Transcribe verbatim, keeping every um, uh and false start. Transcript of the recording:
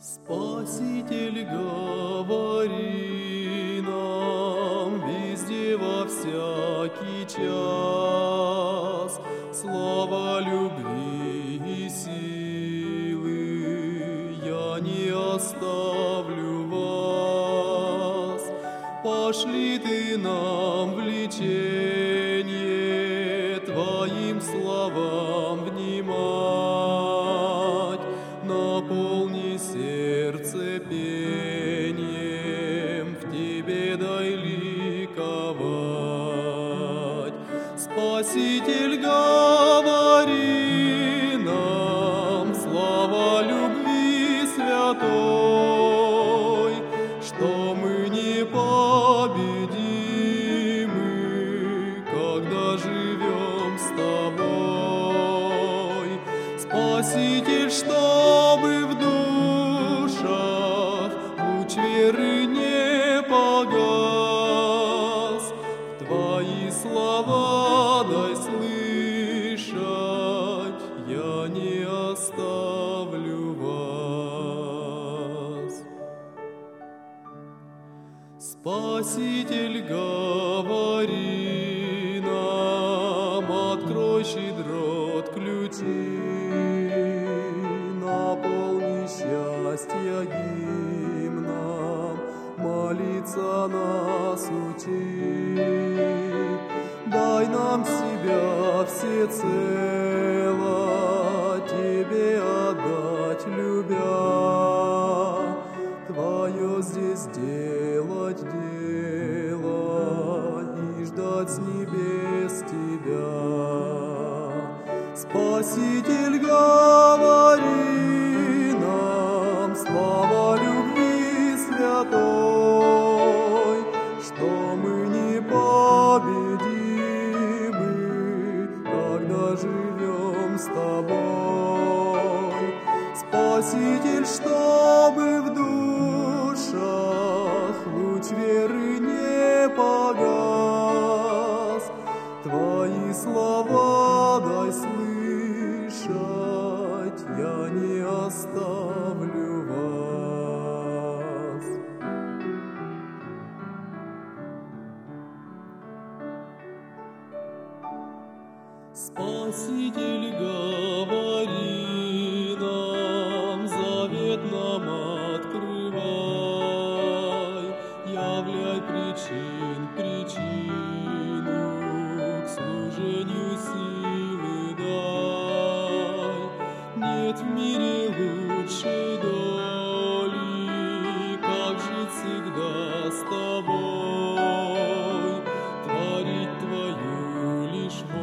Спаситель, говори нам везде во всякий час слова любви и силы. Я не оставлю вас, пошли ты нам влечение Твоим словам внимать, наполни сердце пением, в Тебе дай ликовать. Спаситель, говори нам слова любви святой, что мы непобедимы, когда живем с Тобой. Спаситель, чтобы в душах луч веры не погас, Твои слова дай слышать, я не оставлю вас. Спаситель, говори нам, открой щедрот ключи, наполни счастья гимном, молиться нас учи. Дай нам себя всецело Тебе отдать, любя, Твое здесь делать дело и ждать с небес Тебя. Спаситель, говори нам слова любви святой, что мы непобедимы, когда живем с Тобой. Спаситель, чтобы в душах луч веры не погас, Твои слова дай слышать, я не оставлю вас. Спаситель, говори нам, завет нам открывай, являй причин, причину к служению силы дай. Нет в мире лучшей доли, как жить всегда с Тобой, творить Твою лишь волю.